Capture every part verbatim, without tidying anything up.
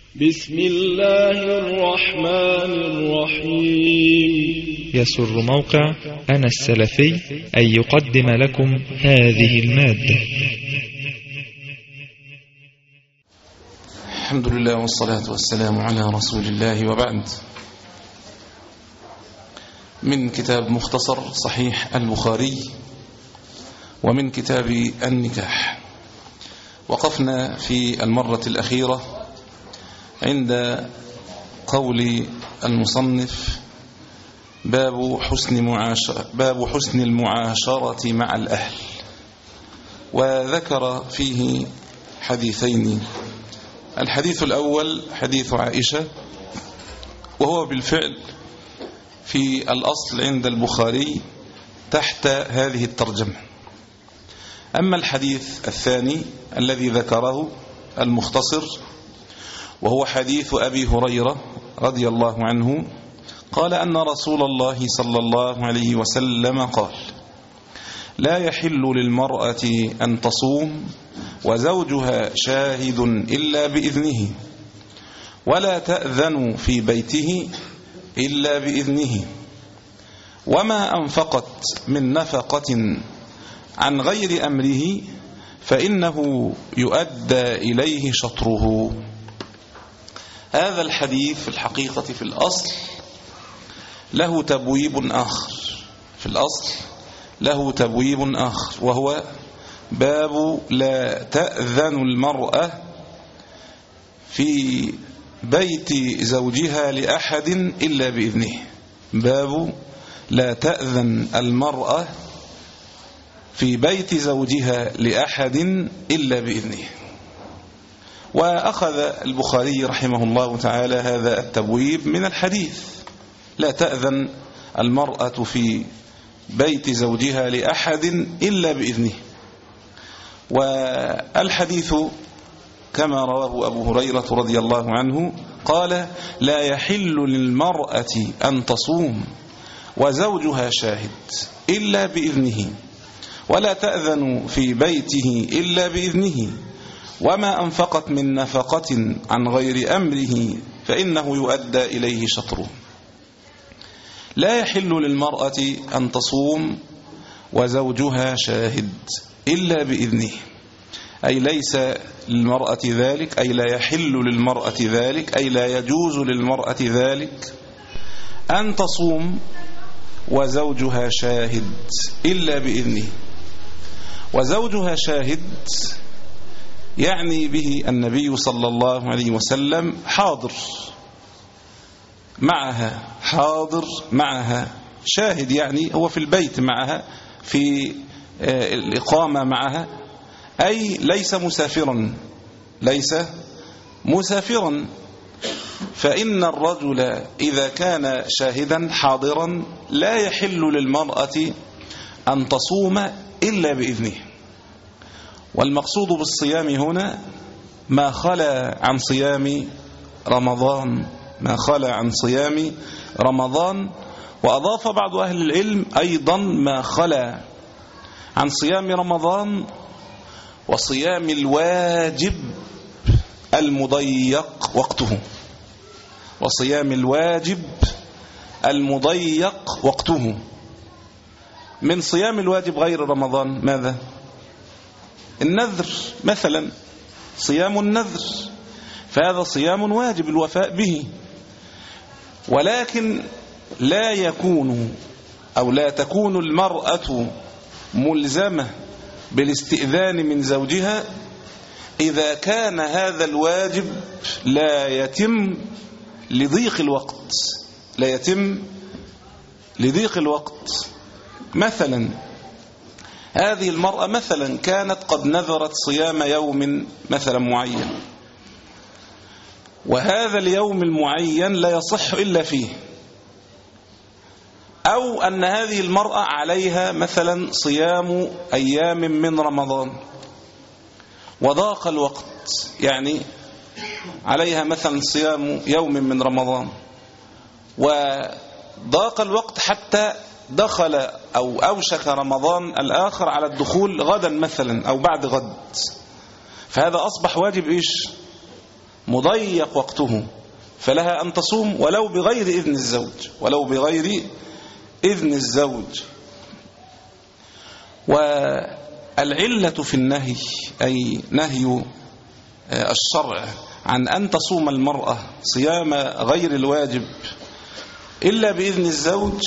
بسم الله الرحمن الرحيم. يسر موقع أنا السلفي أن يقدم لكم هذه المادة. الحمد لله والصلاة والسلام على رسول الله، وبعد. من كتاب مختصر صحيح البخاري ومن كتاب النكاح، وقفنا في المرة الأخيرة عند قول المصنف باب حسن معاشرة باب حسن المعاشرة مع الأهل، وذكر فيه حديثين. الحديث الأول حديث عائشة، وهو بالفعل في الأصل عند البخاري تحت هذه الترجمة. أما الحديث الثاني الذي ذكره المختصر، وهو حديث أبي هريرة رضي الله عنه قال أن رسول الله صلى الله عليه وسلم قال: لا يحل للمرأة أن تصوم وزوجها شاهد إلا بإذنه، ولا تأذن في بيته إلا بإذنه، وما أنفقت من نفقة عن غير أمره فإنه يؤدى إليه شطره. هذا الحديث في الحقيقة في الأصل له تبويب آخر في الأصل له تبويب آخر وهو باب لا تأذن المرأة في بيت زوجها لأحد إلا بإذنه. باب لا تأذن المرأة في بيت زوجها لأحد إلا بإذنه. وأخذ البخاري رحمه الله تعالى هذا التبويب من الحديث: لا تأذن المرأة في بيت زوجها لأحد إلا بإذنه. والحديث كما رواه أبو هريرة رضي الله عنه قال: لا يحل للمرأة أن تصوم وزوجها شاهد إلا بإذنه، ولا تأذن في بيته إلا بإذنه، وما أنفقت من نفقة عن غير أمره فإنه يؤدى إليه شطره. لا يحل للمرأة أن تصوم وزوجها شاهد إلا بإذنه، أي ليس للمرأة ذلك، أي لا يحل للمرأة ذلك، أي لا يجوز للمرأة ذلك أن تصوم وزوجها شاهد إلا بإذنه. وزوجها شاهد يعني به النبي صلى الله عليه وسلم حاضر معها، حاضر معها، شاهد يعني هو في البيت معها، في الإقامة معها، أي ليس مسافرا ليس مسافرا فإن الرجل إذا كان شاهدا حاضرا لا يحل للمرأة أن تصوم إلا بإذنه. والمقصود بالصيام هنا ما خلا عن صيام رمضان، ما خلا عن صيام رمضان. وأضاف بعض أهل العلم أيضا ما خلا عن صيام رمضان وصيام الواجب المضيق وقته، وصيام الواجب المضيق وقته. من صيام الواجب غير رمضان ماذا؟ النذر مثلا، صيام النذر، فهذا صيام واجب الوفاء به، ولكن لا يكون أو لا تكون المرأة ملزمة بالاستئذان من زوجها إذا كان هذا الواجب لا يتم لضيق الوقت لا يتم لضيق الوقت. مثلا هذه المرأة مثلا كانت قد نذرت صيام يوم مثلا معين، وهذا اليوم المعين لا يصح إلا فيه، أو أن هذه المرأة عليها مثلا صيام أيام من رمضان وضاق الوقت، يعني عليها مثلا صيام يوم من رمضان وضاق الوقت حتى دخل أو أوشك رمضان الآخر على الدخول غدا مثلا أو بعد غد، فهذا أصبح واجب إيش؟ مضيق وقته، فلها أن تصوم ولو بغير إذن الزوج، ولو بغير إذن الزوج. والعلة في النهي، أي نهي الشرع عن أن تصوم المرأة صيام غير الواجب إلا بإذن الزوج،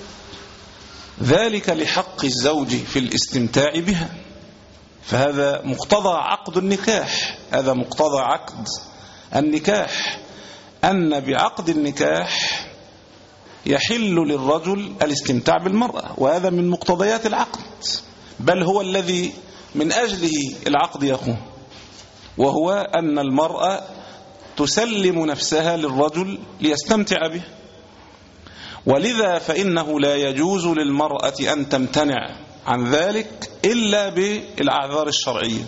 ذلك لحق الزوج في الاستمتاع بها. فهذا مقتضى عقد النكاح، هذا مقتضى عقد النكاح، أن بعقد النكاح يحل للرجل الاستمتاع بالمرأة، وهذا من مقتضيات العقد، بل هو الذي من أجله العقد يقوم، وهو أن المرأة تسلم نفسها للرجل ليستمتع به. ولذا فإنه لا يجوز للمرأة أن تمتنع عن ذلك إلا بالأعذار الشرعية.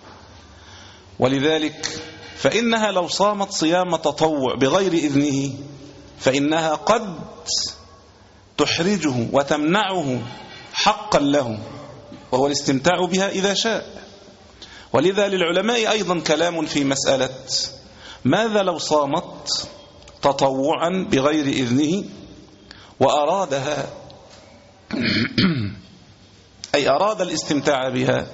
ولذلك فإنها لو صامت صيام تطوع بغير إذنه فإنها قد تحرجه وتمنعه حقا له، وهو الاستمتاع بها إذا شاء. ولذا للعلماء أيضا كلام في مسألة ماذا لو صامت تطوعا بغير إذنه وأرادها أي أراد الاستمتاع بها.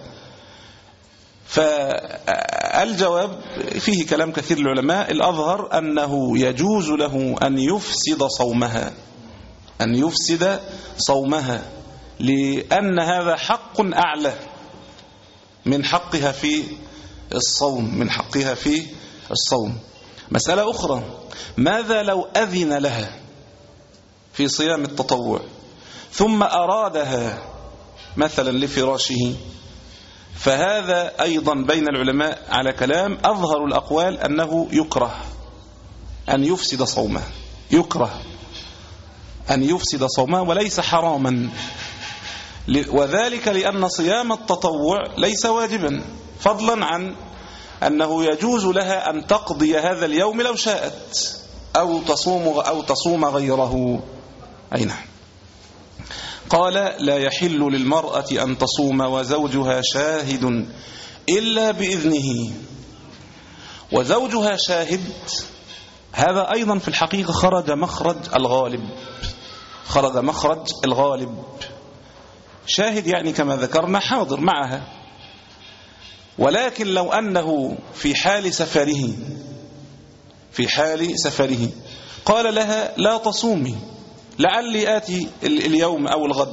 فالجواب فيه كلام كثير للعلماء، الأظهر أنه يجوز له أن يفسد صومها، أن يفسد صومها، لأن هذا حق أعلى من حقها في الصوم، من حقها في الصوم. مسألة أخرى، ماذا لو أذن لها في صيام التطوع ثم أرادها مثلا لفراشه؟ فهذا أيضا بين العلماء على كلام، أظهر الأقوال أنه يكره أن يفسد صومه، يكره أن يفسد صومه وليس حراما، وذلك لأن صيام التطوع ليس واجبا، فضلا عن أنه يجوز لها أن تقضي هذا اليوم لو شاءت، أو تصوم أو تصوم غيره. أي نعم. قال لا يحل للمرأة أن تصوم وزوجها شاهد إلا بإذنه. وزوجها شاهد هذا أيضا في الحقيقة خرج مخرج الغالب، خرج مخرج الغالب. شاهد يعني كما ذكرنا حاضر معها، ولكن لو أنه في حال سفره، في حال سفره قال لها لا تصومي لعلي آتي اليوم أو الغد،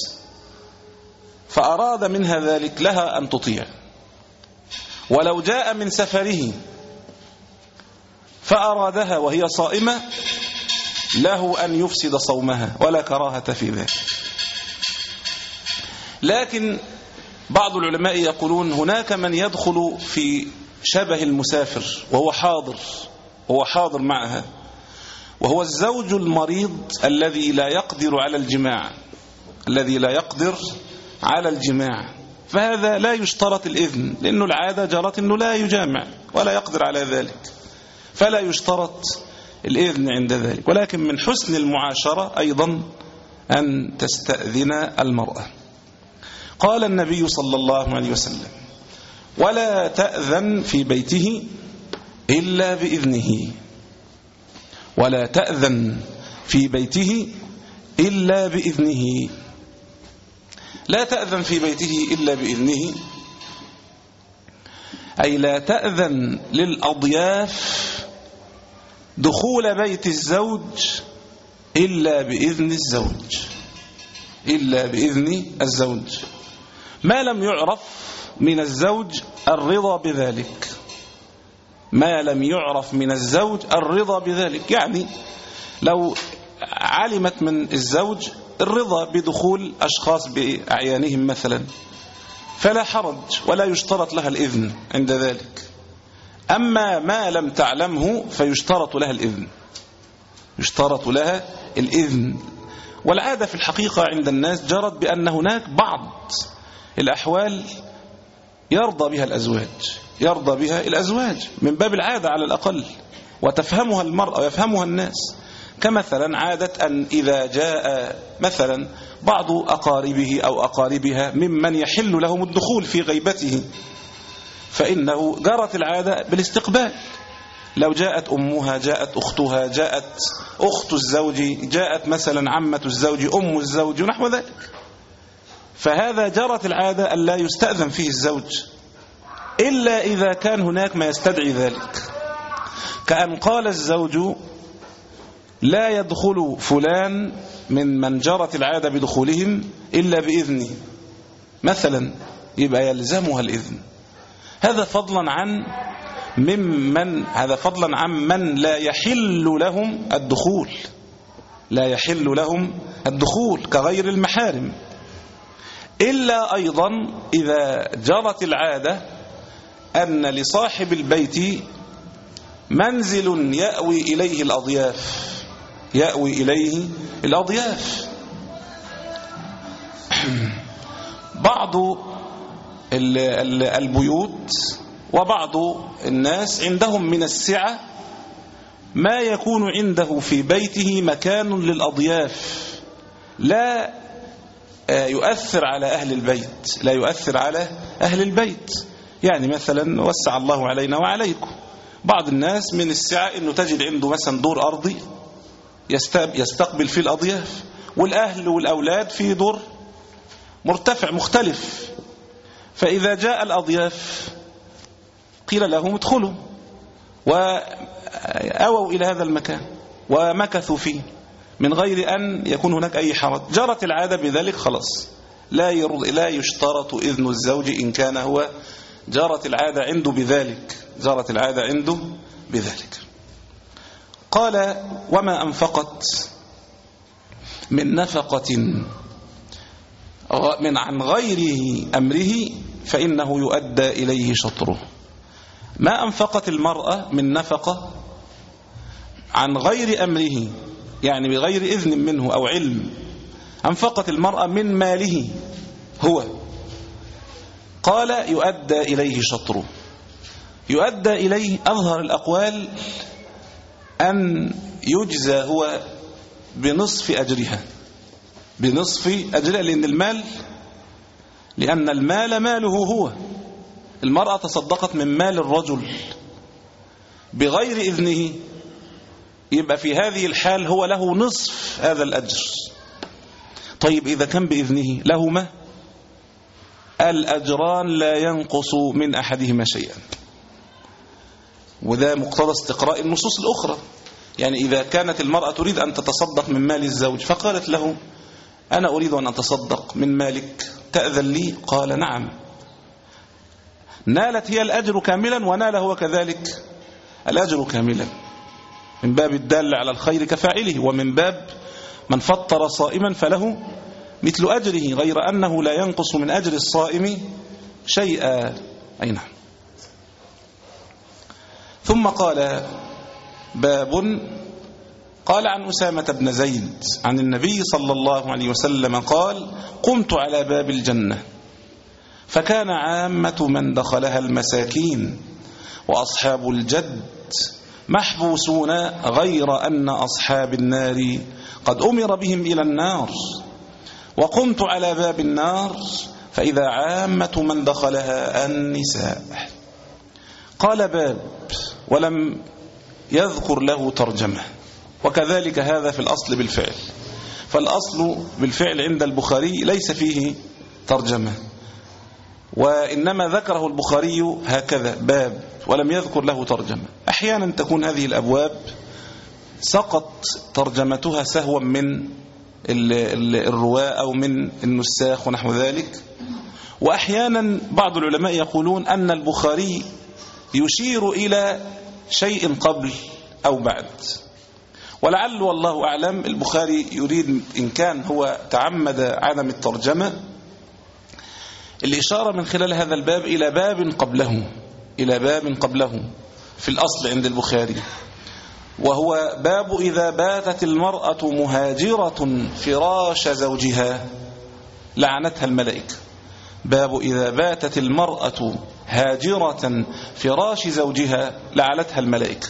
فأراد منها ذلك، لها أن تطيع. ولو جاء من سفره فأرادها وهي صائمة له أن يفسد صومها ولا كراهة في ذلك. لكن بعض العلماء يقولون هناك من يدخل في شبه المسافر وهو حاضر، وهو حاضر معها، وهو الزوج المريض الذي لا يقدر على الجماع، الذي لا يقدر على الجماع. فهذا لا يشترط الإذن، لأنه العادة جرت أنه لا يجامع ولا يقدر على ذلك، فلا يشترط الإذن عند ذلك. ولكن من حسن المعاشرة أيضا أن تستأذن المرأة. قال النبي صلى الله عليه وسلم ولا تأذن في بيته إلا بإذنه، ولا تأذن في بيته إلا بإذنه. لا تأذن في بيته إلا بإذنه أي لا تأذن للأضياف دخول بيت الزوج إلا بإذن الزوج، إلا بإذن الزوج، ما لم يعرف من الزوج الرضا بذلك، ما لم يعرف من الزوج الرضا بذلك. يعني لو علمت من الزوج الرضا بدخول أشخاص بأعيانهم مثلا فلا حرج ولا يشترط لها الإذن عند ذلك. أما ما لم تعلمه فيشترط لها الإذن، يشترط لها الإذن. والعادة في الحقيقة عند الناس جرت بأن هناك بعض الأحوال يرضى بها الأزواج، يرضى بها الأزواج من باب العادة على الأقل، وتفهمها المرأة ويفهمها الناس. كمثلا عادة أن إذا جاء مثلا بعض أقاربه أو أقاربها ممن يحل لهم الدخول في غيبته، فإنه جرت العادة بالاستقبال، لو جاءت أمها، جاءت أختها، جاءت أخت الزوج، جاءت مثلا عمة الزوج، أم الزوج ونحو ذلك، فهذا جرت العادة أن لا يستأذن فيه الزوج إلا إذا كان هناك ما يستدعي ذلك، كأن قال الزوج لا يدخل فلان من من جرت العادة بدخولهم إلا بإذنه مثلا، يبقى يلزمها الإذن. هذا فضلا عن ممن هذا فضلا عن من لا يحل لهم الدخول، لا يحل لهم الدخول كغير المحارم، إلا أيضا إذا جرت العادة أن لصاحب البيت منزل يأوي إليه الأضياف، يأوي إليه الأضياف. بعض البيوت وبعض الناس عندهم من السعة ما يكون عنده في بيته مكان للأضياف لا يؤثر على أهل البيت، لا يؤثر على أهل البيت. يعني مثلا وسع الله علينا وعليكم، بعض الناس من السعة أنه تجد عنده مثلا دور أرضي يستقبل فيه الأضياف، والأهل والأولاد في دور مرتفع مختلف، فإذا جاء الأضياف قيل لهم ادخلوا، وأووا إلى هذا المكان ومكثوا فيه من غير أن يكون هناك أي حرج. جرت العادة بذلك خلاص، لا لا يشترط إذن الزوج إن كان هو جرت العادة عنده بذلك، جرت العادة عنده بذلك. قال وما أنفقت من نفقة من عن غيره أمره فإنه يؤدى إليه شطره. ما أنفقت المرأة من نفقة عن غير أمره، يعني بغير إذن منه أو علم، أنفقت المرأة من ماله هو، قال يؤدى إليه شطره. يؤدى إليه أظهر الأقوال أن يجزى هو بنصف أجرها، بنصف أجرها، لأن المال لأن المال ماله هو. المرأة تصدقت من مال الرجل بغير إذنه، يبقى في هذه الحال هو له نصف هذا الأجر. طيب إذا كان بإذنه لهما الأجران لا ينقص من أحدهما شيئا، وده مقتضى استقراء النصوص الأخرى. يعني إذا كانت المرأة تريد أن تتصدق من مال الزوج فقالت له أنا أريد أن أتصدق من مالك تأذن لي؟ قال نعم، نالت هي الأجر كاملا ونال هو كذلك الأجر كاملا، من باب الدال على الخير كفاعله، ومن باب من فطر صائما فله مثل أجره، غير أنه لا ينقص من أجر الصائم شيئا. أي نعم. ثم قال باب، قال عن أسامة بن زيد عن النبي صلى الله عليه وسلم قال قمت على باب الجنة فكان عامة من دخلها المساكين وأصحاب الجد محبوسون، غير أن أصحاب النار قد أمر بهم إلى النار. وقمت على باب النار فإذا عامة من دخلها النساء. قال باب ولم يذكر له ترجمة، وكذلك هذا في الأصل بالفعل، فالأصل بالفعل عند البخاري ليس فيه ترجمة، وإنما ذكره البخاري هكذا باب ولم يذكر له ترجمة. أحيانا تكون هذه الأبواب سقط ترجمتها سهوا من الرواة أو من النساخ ونحو ذلك، وأحيانا بعض العلماء يقولون أن البخاري يشير إلى شيء قبل أو بعد، ولعل والله أعلم البخاري يريد إن كان هو تعمد عدم الترجمة الإشارة من خلال هذا الباب إلى باب قبله، إلى باب قبله في الأصل عند البخاري، وهو باب إذا باتت المرأة مهاجرة فراش زوجها لعنتها الملائكة. باب إذا باتت المرأة هاجرة فراش زوجها لعنتها الملائكة.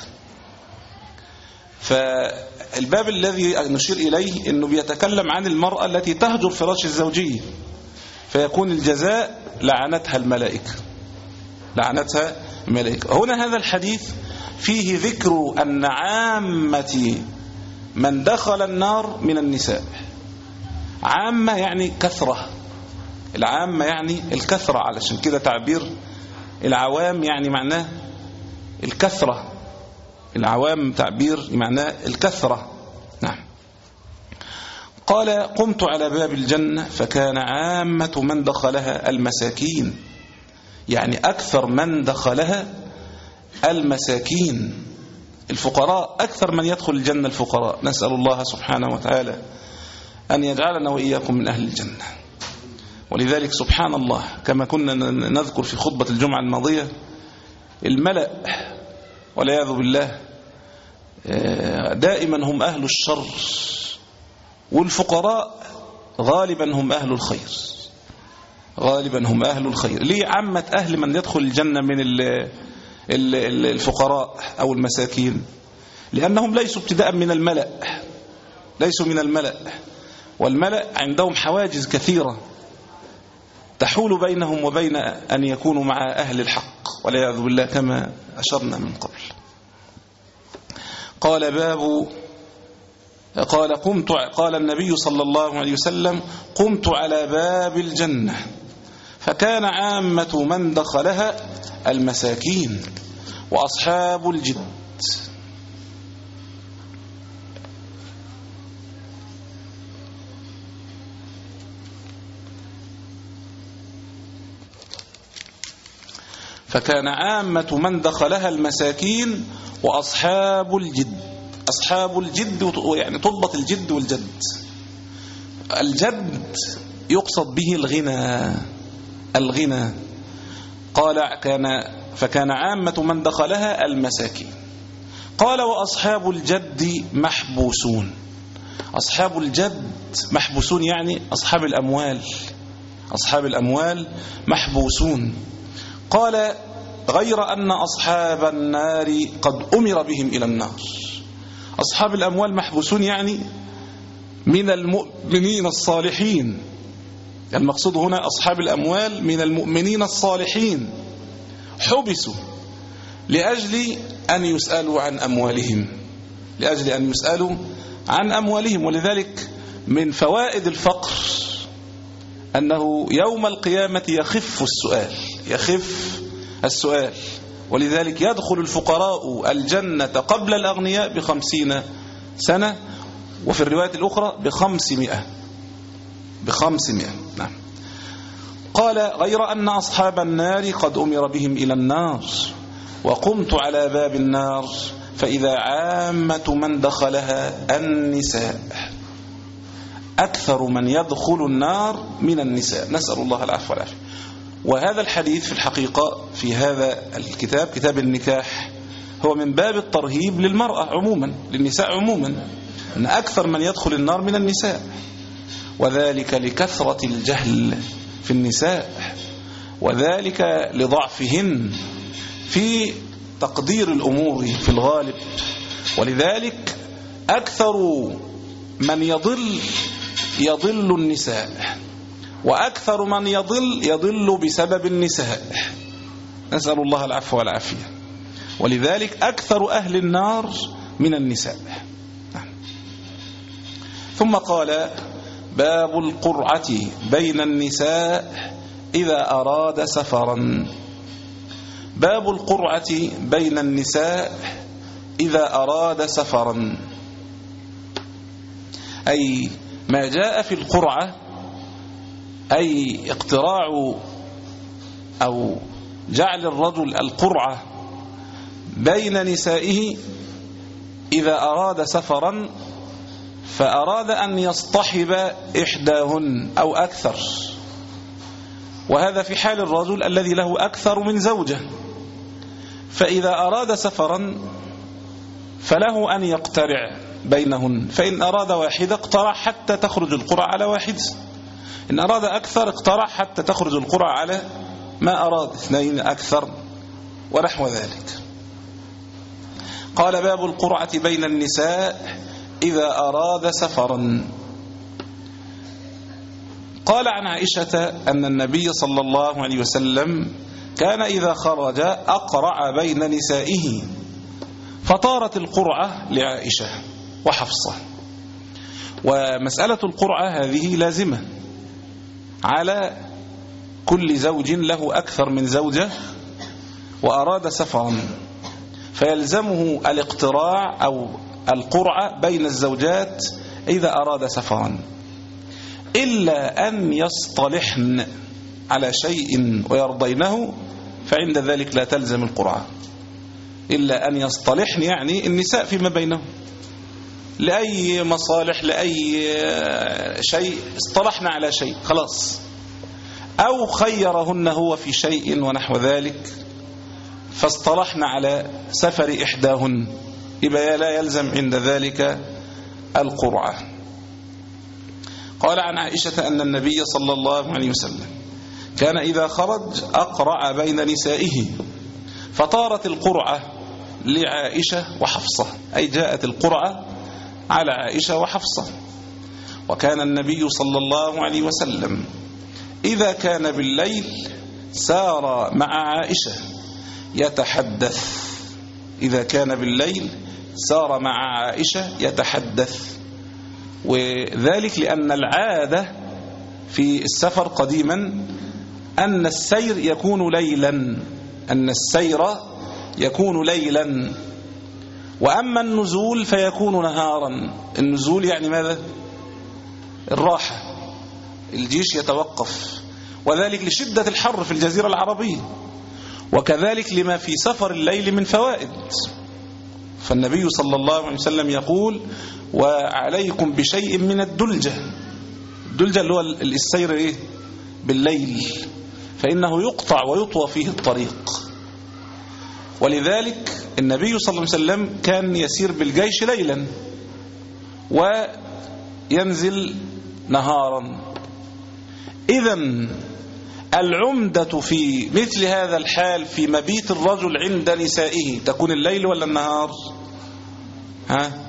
فالباب الذي نشير إليه أنه بيتكلم عن المرأة التي تهجر فراش الزوجية، فيكون الجزاء لعنتها الملائكة. لعنتها الملائكة. هنا هذا الحديث فيه ذكر أن عامة من دخل النار من النساء. عامة يعني كثرة، العامة يعني الكثرة، علشان كده تعبير العوام يعني معناه الكثرة، العوام تعبير معناه الكثرة. نعم. قال قمت على باب الجنة فكان عامة من دخلها المساكين، يعني أكثر من دخلها المساكين، الفقراء، أكثر من يدخل الجنة الفقراء. نسأل الله سبحانه وتعالى أن يجعلنا وإياكم من أهل الجنة. ولذلك سبحان الله كما كنا نذكر في خطبة الجمعة الماضية، الملأ والعياذ بالله دائما هم أهل الشر، والفقراء غالبا هم أهل الخير، غالبا هم أهل الخير. ليه عامة أهل من يدخل الجنة من الفقراء أو المساكين؟ لأنهم ليسوا ابتداء من الملأ، ليسوا من الملأ، والملأ عندهم حواجز كثيرة تحول بينهم وبين أن يكونوا مع أهل الحق والعياذ بالله كما أشرنا من قبل. قال باب قال قمت قال النبي صلى الله عليه وسلم قمت على باب الجنة فكان عامة من دخلها المساكين وأصحاب الجد. فكان عامة من دخلها المساكين وأصحاب الجد. أصحاب الجد يعني تضبط الجد والجد. الجد يقصد به الغنى، الغنى. قال كان فكان عامة من دخلها المساكين. قال وأصحاب الجد محبوسون. أصحاب الجد محبوسون يعني أصحاب الأموال، أصحاب الأموال محبوسون. قال غير أن أصحاب النار قد أمر بهم إلى النار. أصحاب الأموال محبوسون يعني من المؤمنين الصالحين، المقصود هنا أصحاب الأموال من المؤمنين الصالحين، حبسوا لأجل أن يسألوا عن أموالهم، لأجل أن يسألوا عن أموالهم. ولذلك من فوائد الفقر أنه يوم القيامة يخف السؤال، يخف السؤال. ولذلك يدخل الفقراء الجنة قبل الأغنياء بخمسين سنة، وفي الرواية الأخرى بخمسمائة بخمسمائة نعم. قال غير أن أصحاب النار قد أمر بهم إلى النار وقمت على باب النار فإذا عامة من دخلها النساء. أكثر من يدخل النار من النساء، نسأل الله العفو والعافية. وهذا الحديث في الحقيقة في هذا الكتاب كتاب النكاح هو من باب الترهيب للمرأة عموما، للنساء عموما، أن أكثر من يدخل النار من النساء، وذلك لكثرة الجهل في النساء، وذلك لضعفهن في تقدير الأمور في الغالب. ولذلك أكثر من يضل يضل النساء، وأكثر من يضل يضل بسبب النساء، نسأل الله العفو والعافية. ولذلك أكثر أهل النار من النساء. ثم قال باب القرعة بين النساء إذا أراد سفرا. باب القرعة بين النساء إذا أراد سفرا، أي ما جاء في القرعة، أي اقتراع أو جعل الرجل القرعة بين نسائه إذا أراد سفرا فأراد أن يصطحب إحداهن أو أكثر، وهذا في حال الرجل الذي له أكثر من زوجة. فإذا أراد سفرا فله أن يقترع بينهن، فإن أراد واحدة اقترع حتى تخرج القرعة على واحدة، إن أراد أكثر اقترع حتى تخرج القرعة على ما أراد، اثنين أكثر ونحو ذلك. قال باب القرعة بين النساء إذا أراد سفرا. قال عن عائشة أن النبي صلى الله عليه وسلم كان إذا خرج أقرع بين نسائه، فطارت القرعة لعائشة وحفصة. ومسألة القرعة هذه لازمة على كل زوج له أكثر من زوجة وأراد سفرا، فيلزمه الاقتراع أو القرعة بين الزوجات إذا أراد سفرا، إلا أن يصطلحن على شيء ويرضينه، فعند ذلك لا تلزم القرعة. إلا أن يصطلحن يعني النساء فيما بينهم لأي مصالح، لأي شيء، اصطلحنا على شيء خلاص، أو خيرهن هو في شيء ونحو ذلك فاصطلحنا على سفر إحداهن، يبقى لا يلزم عند ذلك القرعة. قال عن عائشة أن النبي صلى الله عليه وسلم كان إذا خرج أقرع بين نسائه، فطارت القرعة لعائشة وحفصة، أي جاءت القرعة على عائشة وحفصة. وكان النبي صلى الله عليه وسلم إذا كان بالليل سار مع عائشة يتحدث، إذا كان بالليل سار مع عائشة يتحدث، وذلك لأن العادة في السفر قديما أن السير يكون ليلا، أن السير يكون ليلا، وأما النزول فيكون نهارا. النزول يعني ماذا؟ الراحة، الجيش يتوقف، وذلك لشدة الحر في الجزيرة العربية، وكذلك لما في سفر الليل من فوائد. فالنبي صلى الله عليه وسلم يقول: وعليكم بشيء من الدلجة. الدلجة اللي هو السير إيه؟ بالليل، فإنه يقطع ويطوى فيه الطريق. ولذلك النبي صلى الله عليه وسلم كان يسير بالجيش ليلا وينزل نهارا. إذن العمدة في مثل هذا الحال في مبيت الرجل عند نسائه تكون الليل ولا النهار؟ ها؟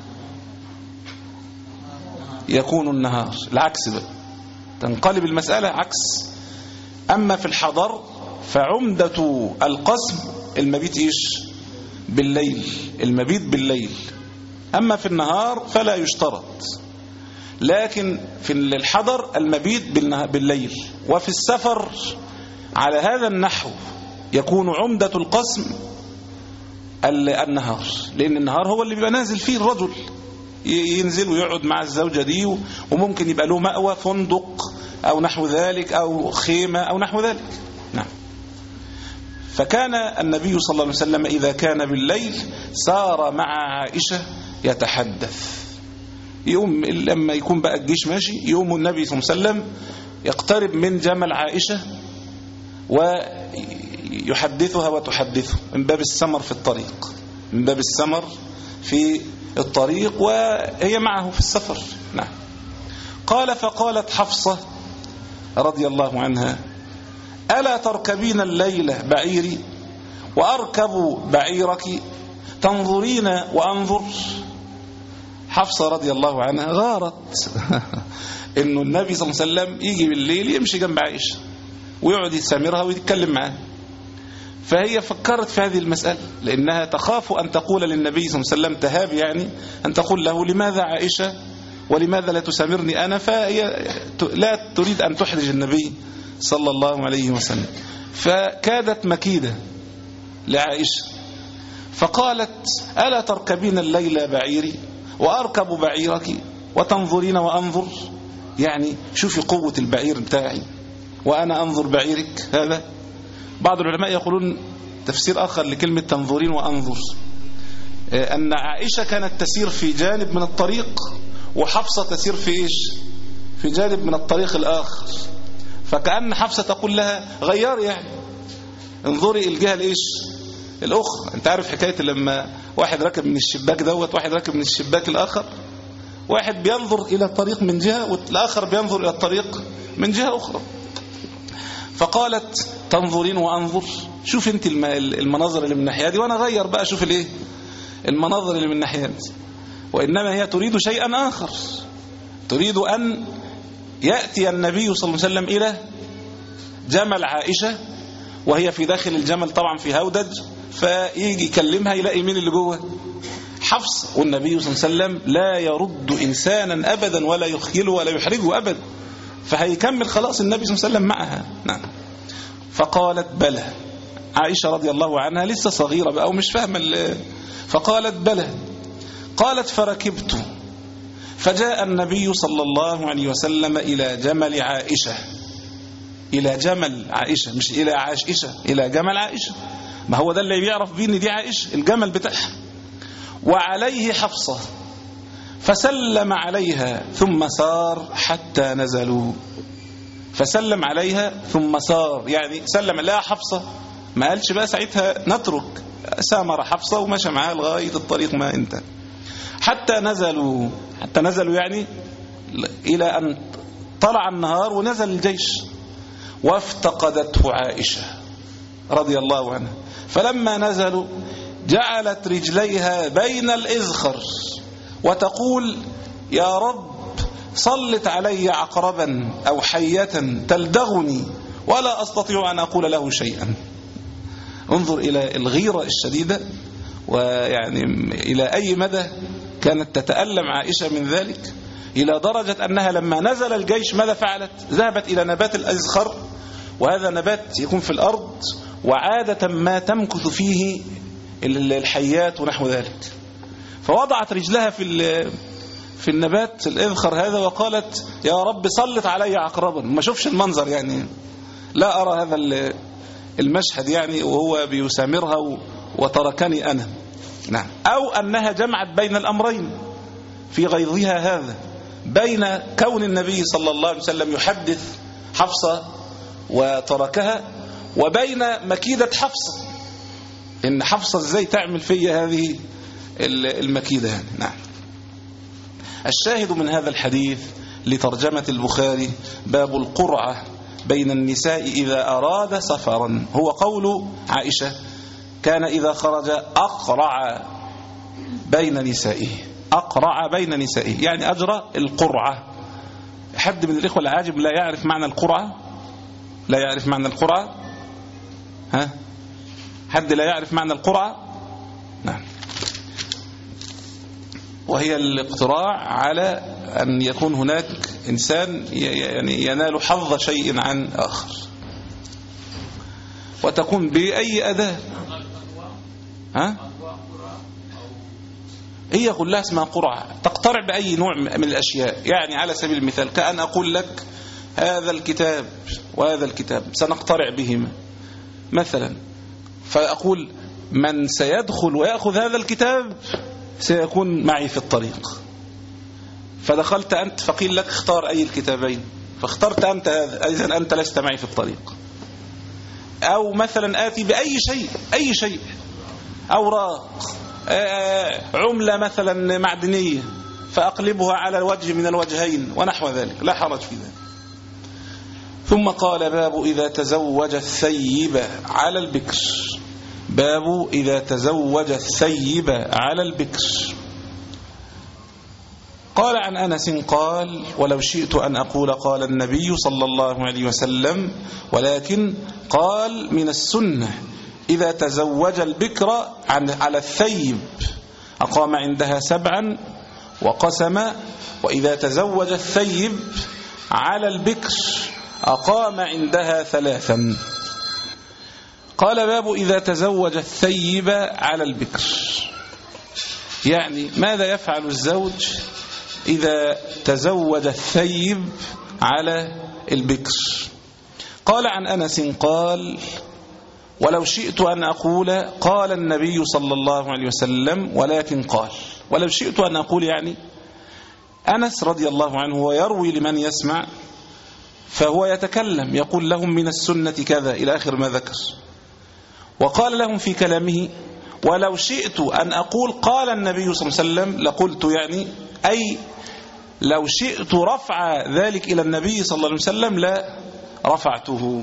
يكون النهار. العكس بقى، تنقلب المسألة عكس. أما في الحضر فعمدة القسم المبيت إيش؟ بالليل، المبيت بالليل. أما في النهار فلا يشترط، لكن في الحضر المبيت بالليل. وفي السفر على هذا النحو يكون عمدة القسم النهار، لأن النهار هو اللي بيبقى نازل فيه الرجل، ينزل ويقعد مع الزوجة دي، وممكن يبقى له مأوى فندق أو نحو ذلك أو خيمة أو نحو ذلك. نعم. فكان النبي صلى الله عليه وسلم إذا كان بالليل سار مع عائشة يتحدث. يوم لما يكون بقى الجيش ماشي، يوم النبي صلى الله عليه وسلم يقترب من جمل عائشة ويحدثها وتحدثه، من باب السمر في الطريق، من باب السمر في الطريق وهي معه في السفر. نعم. قال: فقالت حفصة رضي الله عنها: ألا تركبين الليلة بعيري وأركب بعيرك تنظرين وأنظر؟ حفصة رضي الله عنها غارت إنه النبي صلى الله عليه وسلم يجي بالليل يمشي جنب عائشة ويقعد يسامرها ويتكلم معها، فهي فكرت في هذه المسألة، لأنها تخاف أن تقول للنبي صلى الله عليه وسلم، تهاب يعني أن تقول له: لماذا عائشة ولماذا لا تسامرني أنا؟ فهي لا تريد أن تحرج النبي صلى الله عليه وسلم، فكادت مكيدة لعائشة. فقالت: ألا تركبين الليل بعيري وأركب بعيرك وتنظرين وأنظر؟ يعني شوفي قوة البعير بتاعي وأنا أنظر بعيرك. هذا بعض العلماء يقولون تفسير آخر لكلمة تنظرين وأنظر، أن عائشة كانت تسير في جانب من الطريق وحفصة تسير في إيش؟ في جانب من الطريق الآخر، فكأن حفصة تقول لها: غيري، يعني انظري الجهة الإيش؟ الأخرى. أنت عارف حكاية لما واحد ركب من الشباك دوت، واحد ركب من الشباك الآخر، واحد بينظر إلى الطريق من جهة والآخر بينظر إلى الطريق من جهة أخرى. فقالت: تنظرين وأنظر؟ شوف أنت المناظر اللي من الناحية دي وأنا غير بقى شوف الإيه؟ المناظر اللي من الناحية دي. وإنما هي تريد شيئا آخر، تريد أن يأتي النبي صلى الله عليه وسلم إلى جمل عائشة وهي في داخل الجمل طبعا في هودج، فيجي يكلمها يلاقي مين اللي جوه؟ حفص. والنبي صلى الله عليه وسلم لا يرد إنسانا أبدا ولا يخيله ولا يحرجه أبدا، فهيكمل خلاص النبي صلى الله عليه وسلم معها. نعم. فقالت بلى. عائشة رضي الله عنها لسه صغيرة بقى ومش فاهمة، فقالت بلى. قالت فركبت فجاء النبي صلى الله عليه وسلم إلى جمل عائشة. إلى جمل عائشة، مش إلى عائشة، إلى جمل عائشة. ما هو ده اللي بيعرف بيه إن دي عائشة، الجمل بتاعها. وعليه حفصة، فسلم عليها ثم سار حتى نزلوا. فسلم عليها ثم سار، يعني سلم لها حفصة، ما قالش بقى ساعتها نترك، سامر حفصة ومشى معها لغاية الطريق ما انتهى حتى نزلوا. حتى نزلوا يعني إلى أن طلع النهار ونزل الجيش. وافتقدته عائشة رضي الله عنها، فلما نزلوا جعلت رجليها بين الإذخر وتقول يا رب صلت علي عقربا أو حية تلدغني ولا أستطيع أن أقول له شيئا. انظر إلى الغيرة الشديدة، ويعني إلى أي مدى كانت تتألم عائشة من ذلك، إلى درجة أنها لما نزل الجيش ماذا فعلت؟ ذهبت إلى نبات الأزخر، وهذا نبات يكون في الأرض وعادة ما تمكث فيه الحيات ونحو ذلك، فوضعت رجلها في في النبات الإذخر هذا وقالت يا رب صلت علي عقربا. ما شوفش المنظر، يعني لا أرى هذا المشهد يعني وهو بيسامرها وتركني أنا. نعم. أو أنها جمعت بين الأمرين في غيظها هذا، بين كون النبي صلى الله عليه وسلم يحدث حفصة وتركها، وبين مكيدة حفصة، إن حفصة ازاي تعمل في هذه المكيدة يعني. نعم. الشاهد من هذا الحديث لترجمة البخاري باب القرعة بين النساء إذا أراد سفرا، هو قول عائشة كان إذا خرج أقرع بين نسائه. أقرع بين نسائه يعني أجرى القرعة. حد من الإخوة العاجب لا يعرف معنى القرعة؟ لا يعرف معنى القرعة؟ ها؟ حد لا يعرف معنى القرعة؟ نعم. وهي الاقتراع على أن يكون هناك إنسان يعني ينال حظ شيء عن آخر، وتكون بأي أداة. ها؟ هي كلها اسمها قرعة، تقترع بأي نوع من الأشياء. يعني على سبيل المثال كأن أقول لك هذا الكتاب وهذا الكتاب سنقترع بهما مثلا، فأقول من سيدخل ويأخذ هذا الكتاب سيكون معي في الطريق، فدخلت أنت فقيل لك اختار أي الكتابين، فاخترت أنت هذا، إذن أنت لست معي في الطريق. أو مثلا آتي بأي شيء، أي شيء، أوراق، عملة مثلا معدنية، فأقلبها على الوجه من الوجهين ونحو ذلك، لا حرج في ذلك. ثم قال باب إذا تزوج الثيب على البكر. باب إذا تزوج الثيب على البكر. قال عن أنس قال ولو شئت أن أقول قال النبي صلى الله عليه وسلم، ولكن قال من السنة إذا تزوج البكر على الثيب أقام عندها سبعا وقسم، وإذا تزوج الثيب على البكر أقام عندها ثلاثا. قال باب إذا تزوج الثيب على البكر، يعني ماذا يفعل الزوج إذا تزوج الثيب على البكر. قال عن أنس قال ولو شئت أن أقول قال النبي صلى الله عليه وسلم، ولكن قال. ولو شئت أن أقول يعني أنس رضي الله عنه ويروي لمن يسمع، فهو يتكلم يقول لهم من السنة كذا إلى آخر ما ذكر، وقال لهم في كلامه ولو شئت أن أقول قال النبي صلى الله عليه وسلم لقلت، يعني أي لو شئت رفع ذلك إلى النبي صلى الله عليه وسلم لا رفعته.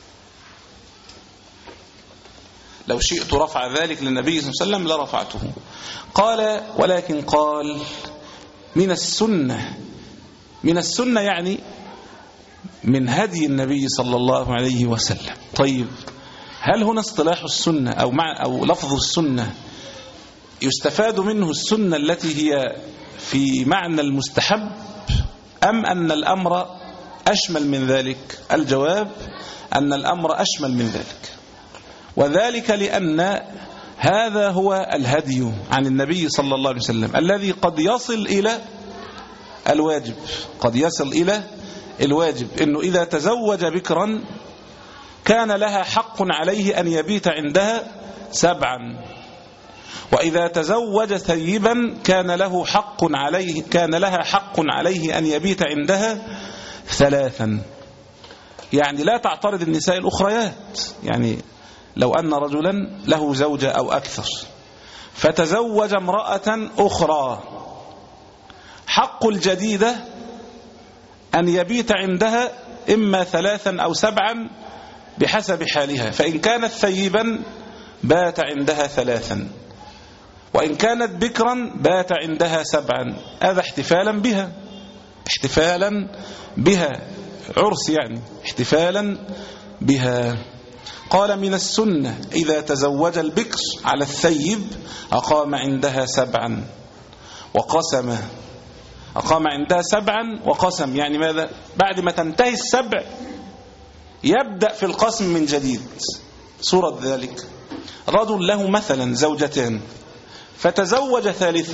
لو شئت رفع ذلك للنبي صلى الله عليه وسلم لرفعته. قال ولكن قال من السنة. من السنة يعني من هدي النبي صلى الله عليه وسلم. طيب هل هنا اصطلاح السنة أو, مع أو لفظ السنة يستفاد منه السنة التي هي في معنى المستحب، أم أن الأمر أشمل من ذلك؟ الجواب أن الأمر أشمل من ذلك، وذلك لأن هذا هو الهدي عن النبي صلى الله عليه وسلم الذي قد يصل إلى الواجب، قد يصل إلى الواجب إنه إذا تزوج بكرا كان لها حق عليه أن يبيت عندها سبعا، وإذا تزوج ثيبا كان له حق عليه كان لها حق عليه أن يبيت عندها ثلاثا. يعني لا تعترض النساء الأخريات، يعني لو أن رجلا له زوجة أو أكثر فتزوج امرأة أخرى، حق الجديدة أن يبيت عندها إما ثلاثا أو سبعا بحسب حالها، فإن كانت ثيبا بات عندها ثلاثا، وإن كانت بكرا بات عندها سبعا. هذا احتفالا بها، احتفالا بها، عرس يعني، احتفالا بها. قال من السنة إذا تزوج البكر على الثيب أقام عندها سبعا وقسم، أقام عندها سبعا وقسم، يعني ماذا؟ بعد ما تنتهي السبع يبدأ في القسم من جديد. صورة ذلك رجل له مثلا زوجتان فتزوج ثالثة،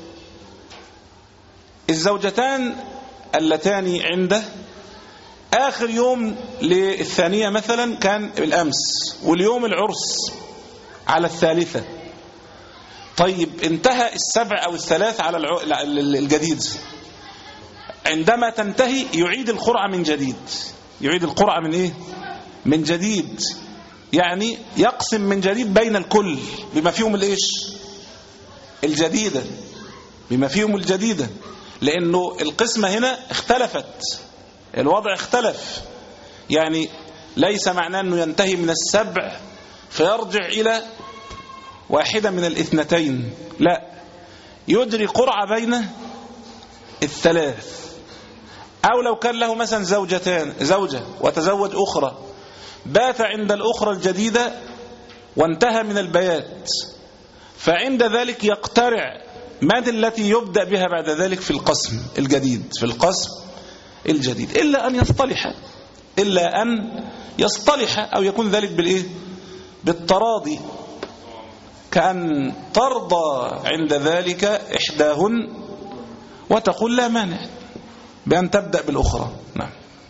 الزوجتان اللتان عنده آخر يوم للثانية مثلا كان الأمس، واليوم العرس على الثالثة. طيب انتهى السبع أو الثلاث على الجديد، عندما تنتهي يعيد القرعة من جديد. يعيد القرعة من إيه؟ من جديد، يعني يقسم من جديد بين الكل بما فيهم الإيش؟ الجديدة، بما فيهم الجديدة، لأنه القسمة هنا اختلفت، الوضع اختلف. يعني ليس معناه أنه ينتهي من السبع فيرجع إلى واحدة من الاثنتين، لا، يجري قرعة بين الثلاث. أو لو كان له مثلا زوجتان، زوجة وتزوج أخرى، بات عند الأخرى الجديدة وانتهى من البيات، فعند ذلك يقترع ماذا التي يبدأ بها بعد ذلك في القسم الجديد، في القسم الجديد، إلا أن يصطلح، إلا أن يصطلح أو يكون ذلك بالإيه؟ بالتراضي، كأن ترضى عند ذلك إحداهن وتقول لا مانع بأن تبدأ بالأخرى. نعم.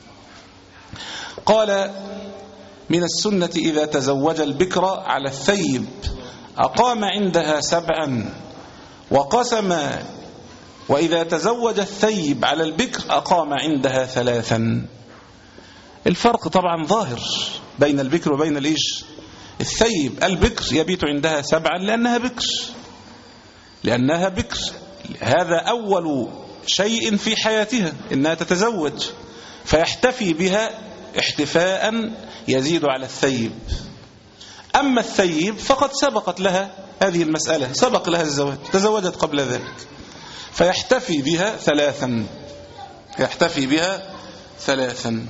قال من السنة إذا تزوج البكر على الثيب أقام عندها سبعا وقسم، وإذا تزوج الثيب على البكر أقام عندها ثلاثا. الفرق طبعا ظاهر بين البكر وبين الإيش؟ الثيب. البكر يبيت عندها سبعا لأنها بكر، لأنها بكر، هذا أول شيء في حياتها إنها تتزوج، فيحتفي بها احتفاء يزيد على الثيب. أما الثيب فقد سبقت لها هذه المسألة، سبق لها الزواج، تزوجت قبل ذلك، فيحتفي بها ثلاثا، يحتفي بها ثلاثا.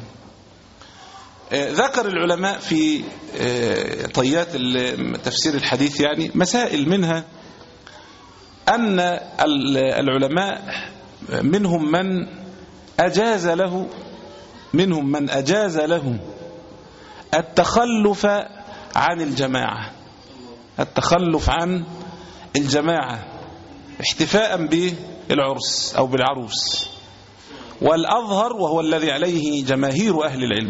ذكر العلماء في طيات تفسير الحديث يعني مسائل، منها أن العلماء منهم من أجاز له منهم من أجاز له التخلف عن الجماعة، التخلف عن الجماعة احتفاء بالعرس أو بالعروس. والأظهر وهو الذي عليه جماهير أهل العلم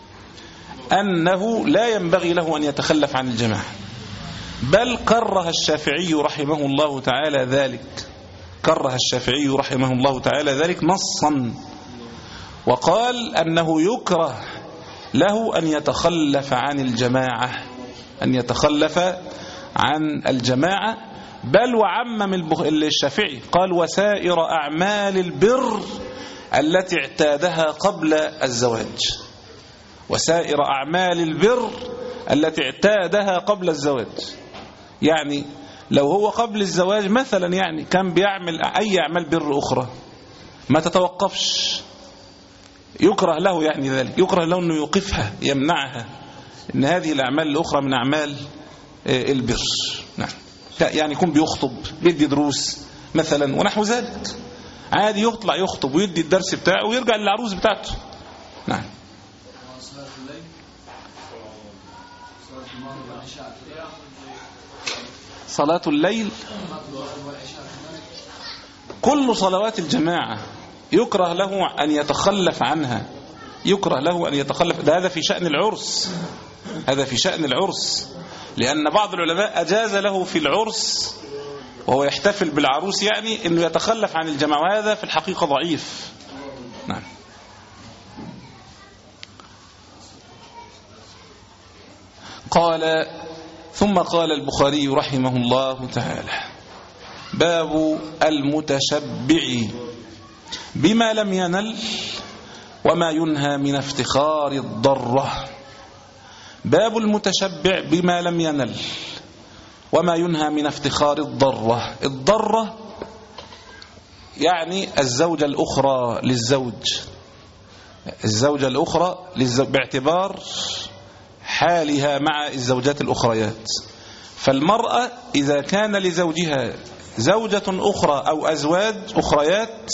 أنه لا ينبغي له أن يتخلف عن الجماعة، بل كره الشافعي رحمه الله تعالى ذلك، كره الشافعي رحمه الله تعالى ذلك نصا، وقال أنه يكره له أن يتخلف عن الجماعة، أن يتخلف عن الجماعة، بل وعمم الشافعي قال وسائر أعمال البر التي اعتادها قبل الزواج، وسائر أعمال البر التي اعتادها قبل الزواج. يعني لو هو قبل الزواج مثلا يعني كان بيعمل أي أعمال بر أخرى ما تتوقفش، يكره له يعني ذلك، يكره له أنه يوقفها، يمنعها، إن هذه الأعمال الأخرى من أعمال البر. نعم. يعني يكون بيخطب، بيدي دروس مثلا ونحو ذلك، عادي يطلع يخطب ويدي الدرس بتاعه ويرجع للعروس بتاعته. نعم. صلاة الليل كل صلوات الجماعة يكره له أن يتخلف عنها، يكره له أن يتخلف. ده هذا في شأن العرس، هذا في شأن العرس، لأن بعض العلماء أجاز له في العرس وهو يحتفل بالعروس يعني أنه يتخلف عن الجماعة، وهذا في الحقيقة ضعيف. نعم. قال ثم قال البخاري رحمه الله تعالى: باب المتشبع بما لم ينل وما ينهى من افتخار الضرة. باب المتشبع بما لم ينل وما ينهى من افتخار الضرة. الضرة يعني الزوجة الأخرى للزوج، الزوجة الأخرى للزوج باعتبار حالها مع الزوجات الأخريات. فالمرأة إذا كان لزوجها زوجة أخرى أو أزواج أخريات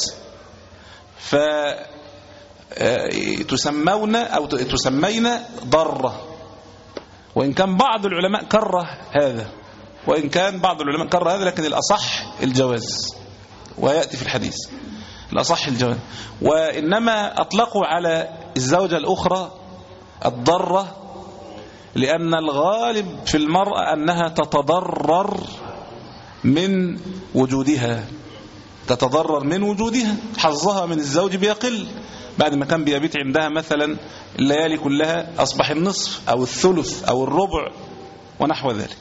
فتسمون أو تسمين ضرة، وإن كان بعض العلماء كره هذا، وإن كان بعض العلماء كره هذا، لكن الأصح الجواز، ويأتي في الحديث الأصح الجواز. وإنما أطلقوا على الزوجة الأخرى الضرة لأن الغالب في المرأة أنها تتضرر من وجودها، تتضرر من وجودها، حظها من الزوج بيقل، بعد ما كان بيبيت عندها مثلا الليالي كلها أصبح النصف أو الثلث أو الربع ونحو ذلك.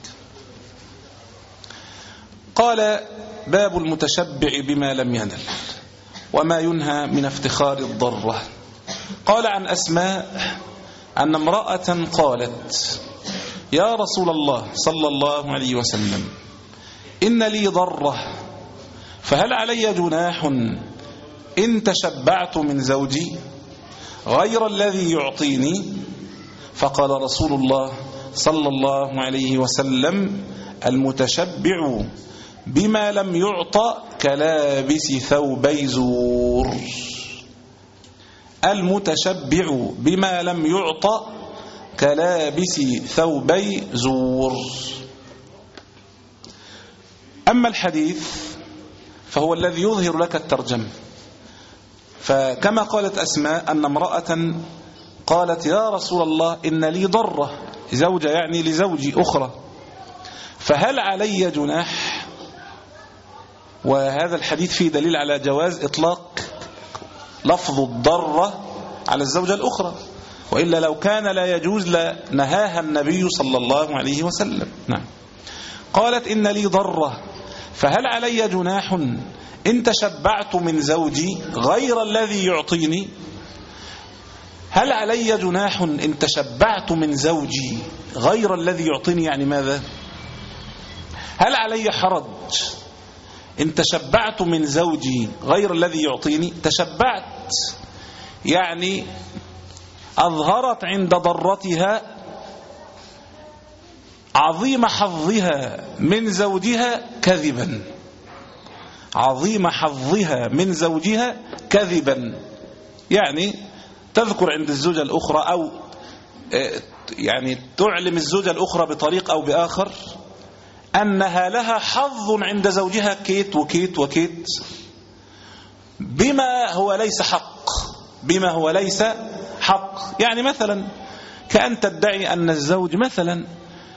قال: باب المتشبع بما لم ينل وما ينهى من افتخار الضرة. قال عن أسماء أن امرأة قالت: يا رسول الله صلى الله عليه وسلم، إن لي ضرة، فهل علي جناح إن تشبعت من زوجي غير الذي يعطيني؟ فقال رسول الله صلى الله عليه وسلم: المتشبع بما لم يعطى كلابس ثوبي زور. المتشبع بما لم يعطى كلابس ثوبي زور. أما الحديث فهو الذي يظهر لك الترجمة. فكما قالت أسماء أن امرأة قالت: يا رسول الله، إن لي ضرة، زوجة يعني لزوجي أخرى، فهل علي جناح؟ وهذا الحديث فيه دليل على جواز إطلاق لفظ الضرة على الزوجة الأخرى، وإلا لو كان لا يجوز لنهاها النبي صلى الله عليه وسلم. نعم. قالت: إن لي ضرة، فهل علي جناح إن تشبعت من زوجي غير الذي يعطيني؟ هل علي جناح إن تشبعت من زوجي غير الذي يعطيني؟ يعني ماذا؟ هل علي حرج إن تشبعت من زوجي غير الذي يعطيني؟ تشبعت يعني أظهرت عند ضرتها عظيم حظها من زوجها كذبا، عظيم حظها من زوجها كذبا، يعني تذكر عند الزوجة الأخرى أو يعني تعلم الزوجة الأخرى بطريق أو بآخر أنها لها حظ عند زوجها كيت وكيت وكيت بما هو ليس حق، بما هو ليس حق. يعني مثلا كأن تدعي أن الزوج مثلا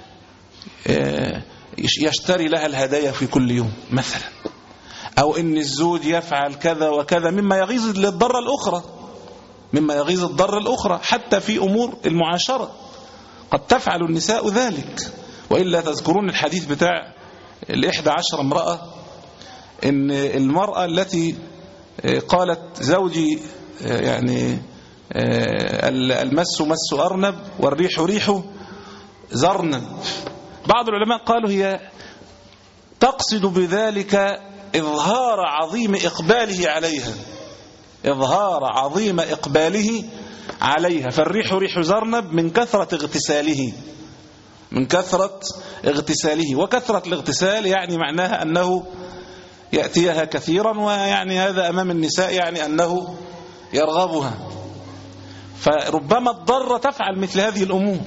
يشتري لها الهدايا في كل يوم مثلا، أو أن الزوج يفعل كذا وكذا مما يغيظ للضرة الأخرى، مما يغيظ الضرة الأخرى، حتى في أمور المعاشرة قد تفعل النساء ذلك. وإلا تذكرون الحديث بتاع الإحدى عشر امرأة، إن المرأة التي قالت زوجي يعني المس مس أرنب والريح ريح زرنب، بعض العلماء قالوا هي تقصد بذلك إظهار عظيم إقباله عليها، إظهار عظيم إقباله عليها، فالريح ريح زرنب من كثرة اغتساله، من كثرة اغتساله. وكثرة الاغتسال يعني معناها أنه يأتيها كثيرا، ويعني هذا أمام النساء يعني أنه يرغبها، فربما الضرة تفعل مثل هذه الأمور،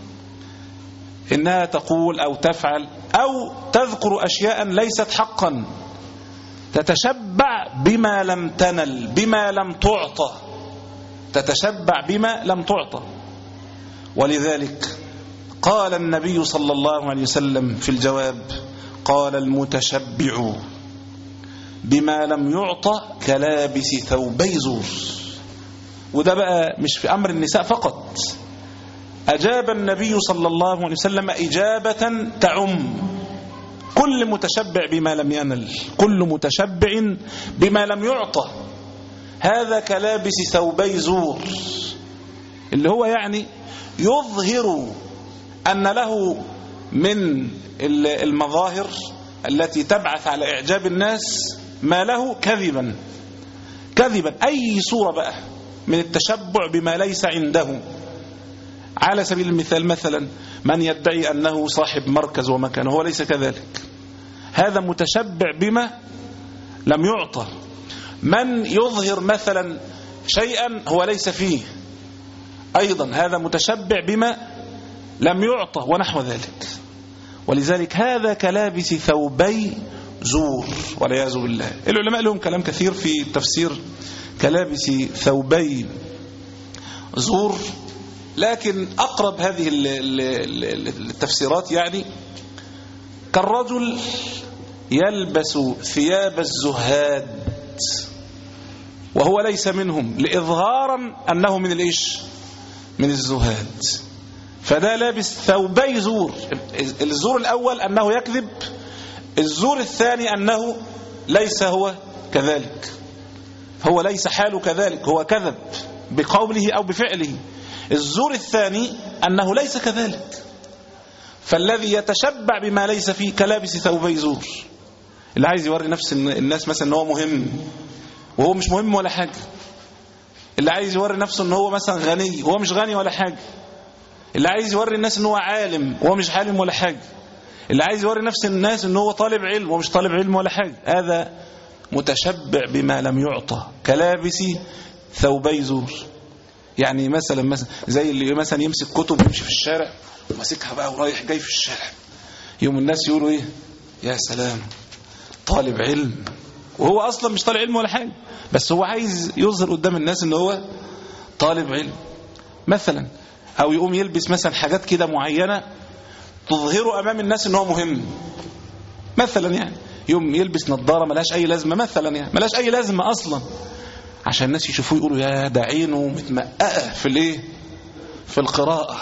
إنها تقول أو تفعل أو تذكر أشياء ليست حقا، تتشبع بما لم تنل، بما لم تعطى، تتشبع بما لم تعطى. ولذلك قال النبي صلى الله عليه وسلم في الجواب، قال المتشبع بما لم يعطى كلابس ثوبي زور. وده بقى مش في أمر النساء فقط، أجاب النبي صلى الله عليه وسلم إجابة تعم كل متشبع بما لم ينل، كل متشبع بما لم يعطى. هذا كلابس ثوبي زور، اللي هو يعني يظهر أن له من المظاهر التي تبعث على إعجاب الناس ما له كذبا، كذبا أي صورة بقى من التشبع بما ليس عنده. على سبيل المثال مثلا من يدعي أنه صاحب مركز ومكان وهو ليس كذلك، هذا متشبع بما لم يعطى. من يظهر مثلا شيئا هو ليس فيه، أيضا هذا متشبع بما لم يعطى ونحو ذلك. ولذلك هذا كلابس ثوبي زور والعياذ بالله. العلماء لهم كلام كثير في تفسير كلابس ثوبي زور، لكن أقرب هذه التفسيرات يعني كالرجل يلبس ثياب الزهاد وهو ليس منهم، لإظهارا أنه من الإيش؟ من الزهاد، فده لابس ثوبي زور. الزور الأول أنه يكذب، الزور الثاني أنه ليس هو كذلك، هو ليس حاله كذلك، هو كذب بقوله أو بفعله. الزور الثاني أنه ليس كذلك، فالذي يتشبع بما ليس فيه كلابس ثوبي زور، اللي عايز يوري نفس الناس مثلا أنه مهم وهو مش مهم ولا حاجة، اللي عايز يوري نفسه أنه هو مثلا غني وهو مش غني ولا حاجة، اللي عايز يوري الناس أنه هو عالم وهو مش عالم ولا حاجة، اللي عايز يوري نفس الناس أنه هو طالب علم وهو مش طالب علم ولا حاجة. هذا متشبع بما لم يعطى كلابس ثوبي زور. يعني مثلا مثلا زي اللي مثلا يمسك كتب يمشي في الشارع وماسكها بقى ورايح جاي في الشارع، يوم الناس يقولوا ايه؟ يا سلام طالب علم، وهو اصلا مش طالب علم ولا حاجه، بس هو عايز يظهر قدام الناس ان هو طالب علم مثلا. او يقوم يلبس مثلا حاجات كده معينه تظهره امام الناس ان هو مهم مثلا، يعني يوم يلبس نظاره ملهاش اي لازمه مثلا، يعني ملهاش اي لازمه اصلا، عشان الناس يشوفوه يقولوا يا ده عينه متمققه في الايه؟ في القراءه،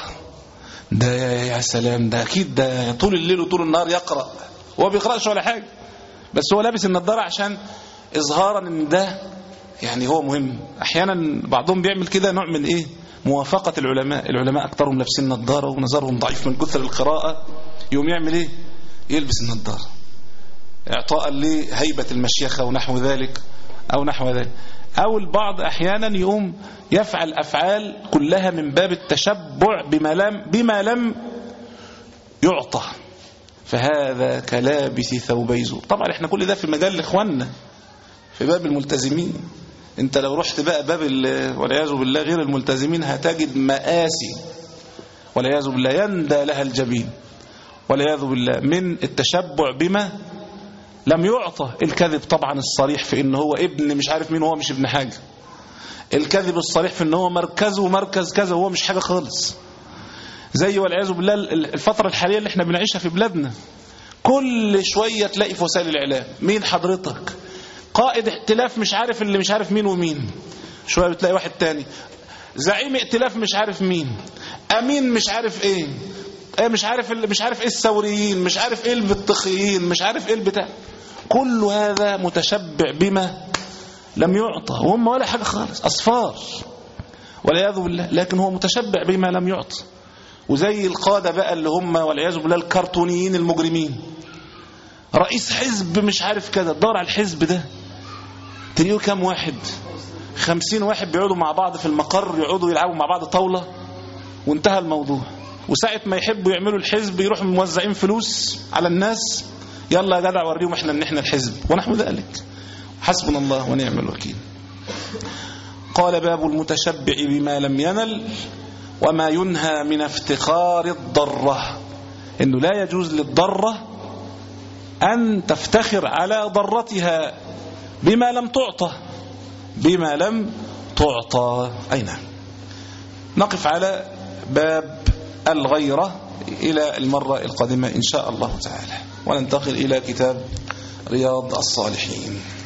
ده يا سلام ده اكيد ده طول الليل وطول النهار يقرا، هو بيقراش ولا حاجه، بس هو لابس النظاره عشان اظهارا ان ده يعني هو مهم. احيانا بعضهم بيعمل كده نوع من ايه؟ موافقه العلماء، العلماء اكثرهم لابسين نظاره ونظرهم ضعيف من كثر القراءه، يوم يعمل ايه؟ يلبس النظاره اعطاء لهيبه المشيخه ونحو ذلك او نحو ذلك. أو البعض أحيانا يقوم يفعل أفعال كلها من باب التشبع بما لم, بما لم يعطى، فهذا كلابس ثوبي زور. طبعا احنا كل ده في مجال إخواننا في باب الملتزمين. انت لو رحت بقى باب والعياذ بالله غير الملتزمين هتجد مآسي والعياذ بالله يندى لها الجبين والعياذ بالله من التشبع بما لم يعطى. الكذب طبعا الصريح في ان هو ابن مش عارف مين وهو مش ابن حاجة، الكذب الصريح في ان هو مركزه مركز كذا وهو مش حاجة خالص، زي والعياذ بالله الفترة الحالية اللي احنا بنعيشها في بلادنا، كل شوية تلاقي في وسائل الإعلام مين حضرتك قائد ائتلاف مش عارف اللي مش عارف مين ومين، شوية بتلاقي واحد تاني زعيم ائتلاف مش عارف مين، امين مش عارف ايه، مش عارف مش عارف ايه الثوريين، مش عارف ايه البطخيين، مش عارف ايه البتاع، كل هذا متشبع بما لم يعطى وهم ولا حاجة خالص، أصفار والعياذ بالله، لكن هو متشبع بما لم يعطى. وزي القادة بقى اللي هم والعياذ بالله الكرتونيين المجرمين، رئيس حزب مش عارف كذا، دور على الحزب ده تريو كام واحد، خمسين واحد بيقعدوا مع بعض في المقر، يقعدوا يلعبوا مع بعض طاولة وانتهى الموضوع. وساعة ما يحبوا يعملوا الحزب يروحوا موزعين فلوس على الناس، يلا يا جدع وريهم احنا ان احنا الحزب، ونحو ذلك. حسبنا الله ونعم الوكيل. قال: باب المتشبع بما لم ينل وما ينهى من افتخار الضرة. انه لا يجوز للضرة ان تفتخر على ضرتها بما لم تعطى، بما لم تعطى. أي نعم. نقف على باب الغيرة إلى المرة القادمة إن شاء الله تعالى، وننتقل إلى كتاب رياض الصالحين.